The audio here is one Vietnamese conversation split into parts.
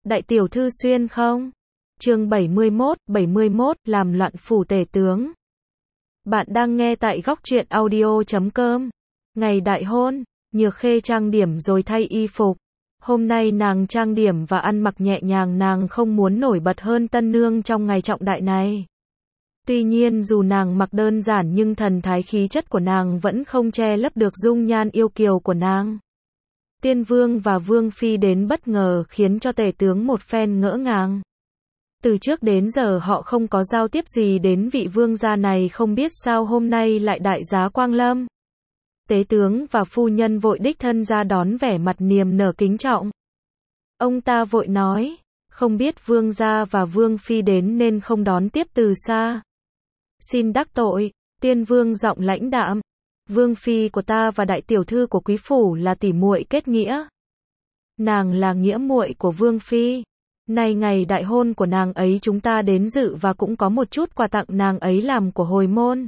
Đại tiểu thư xuyên không? Chương 71, làm loạn phủ tể tướng. Bạn đang nghe tại góc truyện audio.com. Ngày đại hôn, Nhược Khê trang điểm rồi thay y phục. Hôm nay nàng trang điểm và ăn mặc nhẹ nhàng, nàng không muốn nổi bật hơn tân nương trong ngày trọng đại này. Tuy nhiên dù nàng mặc đơn giản nhưng thần thái khí chất của nàng vẫn không che lấp được dung nhan yêu kiều của nàng. Tiên vương và vương phi đến bất ngờ khiến cho tể tướng một phen ngỡ ngàng. Từ trước đến giờ họ không có giao tiếp gì đến vị vương gia này, không biết sao hôm nay lại đại giá quang lâm. Tế tướng và phu nhân vội đích thân ra đón, vẻ mặt niềm nở kính trọng. Ông ta vội nói, không biết vương gia và vương phi đến nên không đón tiếp từ xa. Xin đắc tội. Tiên vương giọng lãnh đạm. Vương phi của ta và đại tiểu thư của quý phủ là tỷ muội kết nghĩa. Nàng là nghĩa muội của vương phi. Nay ngày đại hôn của nàng ấy chúng ta đến dự và cũng có một chút quà tặng nàng ấy làm của hồi môn.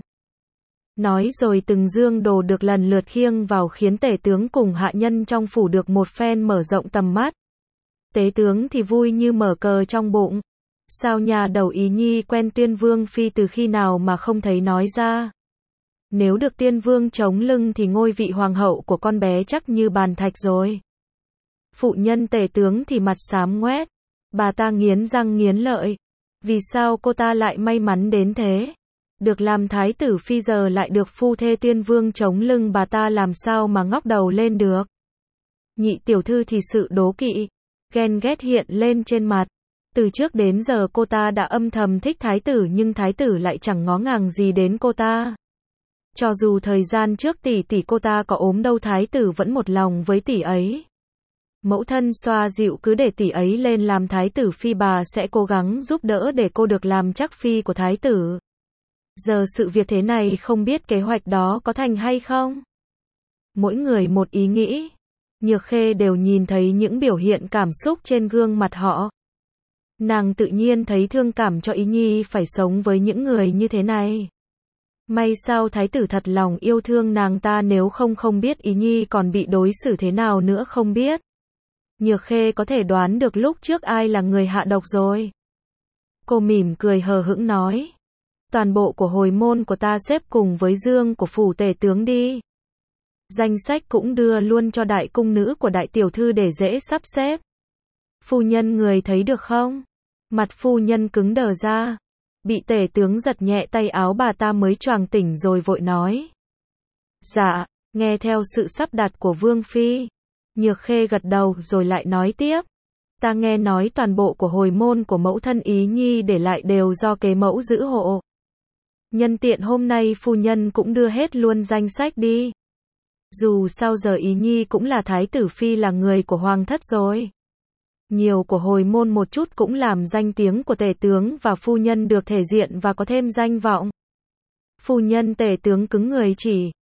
Nói rồi từng dương đồ được lần lượt khiêng vào khiến tể tướng cùng hạ nhân trong phủ được một phen mở rộng tầm mắt. Tế tướng thì vui như mở cờ trong bụng. Sao nhà đầu ý nhi quen tiên vương phi từ khi nào mà không thấy nói ra. Nếu được tiên vương chống lưng thì ngôi vị hoàng hậu của con bé chắc như bàn thạch rồi. Phụ nhân tể tướng thì mặt xám ngoét. Bà ta nghiến răng nghiến lợi. Vì sao cô ta lại may mắn đến thế? Được làm thái tử phi giờ lại được phu thê tiên vương chống lưng, bà ta làm sao mà ngóc đầu lên được? Nhị tiểu thư thì sự đố kỵ, ghen ghét hiện lên trên mặt. Từ trước đến giờ cô ta đã âm thầm thích thái tử nhưng thái tử lại chẳng ngó ngàng gì đến cô ta. Cho dù thời gian trước tỷ cô ta có ốm đâu, thái tử vẫn một lòng với tỷ ấy. Mẫu thân xoa dịu, cứ để tỷ ấy lên làm thái tử phi, bà sẽ cố gắng giúp đỡ để cô được làm chắc phi của thái tử. Giờ sự việc thế này không biết kế hoạch đó có thành hay không? Mỗi người một ý nghĩ. Nhược Khê đều nhìn thấy những biểu hiện cảm xúc trên gương mặt họ. Nàng tự nhiên thấy thương cảm cho Ý Nhi phải sống với những người như thế này. May sao thái tử thật lòng yêu thương nàng ta, nếu không biết Ý Nhi còn bị đối xử thế nào nữa không biết. Nhược Khê có thể đoán được lúc trước ai là người hạ độc rồi. Cô mỉm cười hờ hững nói. Toàn bộ của hồi môn của ta xếp cùng với dương của phủ tể tướng đi. Danh sách cũng đưa luôn cho đại cung nữ của đại tiểu thư để dễ sắp xếp. Phu nhân người thấy được không? Mặt phu nhân cứng đờ ra. Bị tể tướng giật nhẹ tay áo, bà ta mới choàng tỉnh rồi vội nói. Dạ, nghe theo sự sắp đặt của vương phi. Nhược Khê gật đầu rồi lại nói tiếp. Ta nghe nói toàn bộ của hồi môn của mẫu thân Ý Nhi để lại đều do kế mẫu giữ hộ. Nhân tiện hôm nay phu nhân cũng đưa hết luôn danh sách đi. Dù sao giờ Ý Nhi cũng là thái tử phi, là người của hoàng thất rồi. Nhiều của hồi môn một chút cũng làm danh tiếng của tể tướng và phu nhân được thể diện và có thêm danh vọng. Phu nhân tể tướng cứng người chỉ.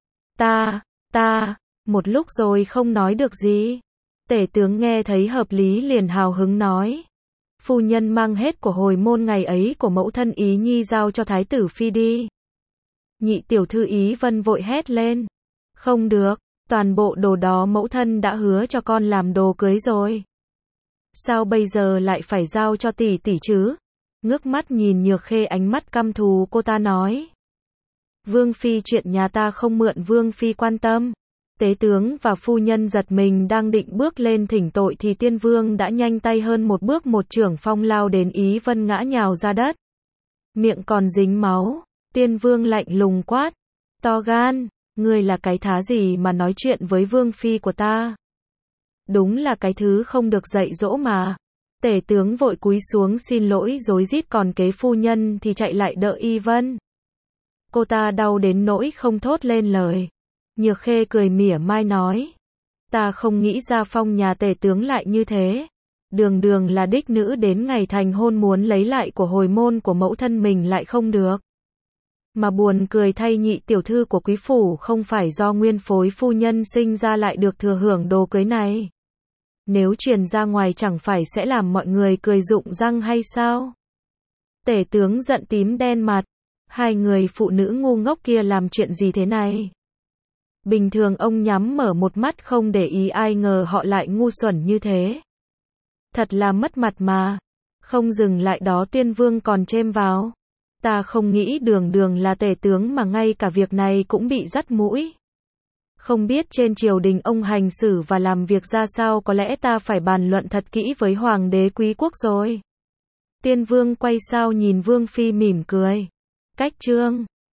Ta, một lúc rồi không nói được gì. Tể tướng nghe thấy hợp lý liền hào hứng nói. Phu nhân mang hết của hồi môn ngày ấy của mẫu thân Ý Nhi giao cho thái tử phi đi. Nhị tiểu thư Ý Vân vội hét lên. Không được, toàn bộ đồ đó mẫu thân đã hứa cho con làm đồ cưới rồi. Sao bây giờ lại phải giao cho tỷ chứ? Ngước mắt nhìn Nhược Khê, ánh mắt căm thù, cô ta nói. Vương phi, chuyện nhà ta không mượn vương phi quan tâm. Tế tướng và phu nhân giật mình, đang định bước lên thỉnh tội thì tiên vương đã nhanh tay hơn một bước, một chưởng phong lao đến Ý Vân ngã nhào ra đất. Miệng còn dính máu. Tiên vương lạnh lùng quát. To gan, ngươi là cái thá gì mà nói chuyện với vương phi của ta? Đúng là cái thứ không được dạy dỗ mà. Tể tướng vội cúi xuống xin lỗi rối rít, còn kế phu nhân thì chạy lại đỡ Y Vân. Cô ta đau đến nỗi không thốt lên lời. Nhược Khê cười mỉa mai nói. Ta không nghĩ ra phong nhà tể tướng lại như thế. Đường là đích nữ, đến ngày thành hôn muốn lấy lại của hồi môn của mẫu thân mình lại không được. Mà buồn cười thay, nhị tiểu thư của quý phủ không phải do nguyên phối phu nhân sinh ra lại được thừa hưởng đồ cưới này. Nếu truyền ra ngoài chẳng phải sẽ làm mọi người cười rụng răng hay sao? Tể tướng giận tím đen mặt. Hai người phụ nữ ngu ngốc kia làm chuyện gì thế này? Bình thường ông nhắm mở một mắt không để ý, ai ngờ họ lại ngu xuẩn như thế. Thật là mất mặt mà. Không dừng lại đó Tiên Vương còn chêm vào. Ta không nghĩ Đường Đường là tể tướng mà ngay cả việc này cũng bị dắt mũi. Không biết trên triều đình ông hành xử và làm việc ra sao, có lẽ ta phải bàn luận thật kỹ với Hoàng đế Quý quốc rồi. Tiên Vương quay sau nhìn Vương Phi mỉm cười. Cách chương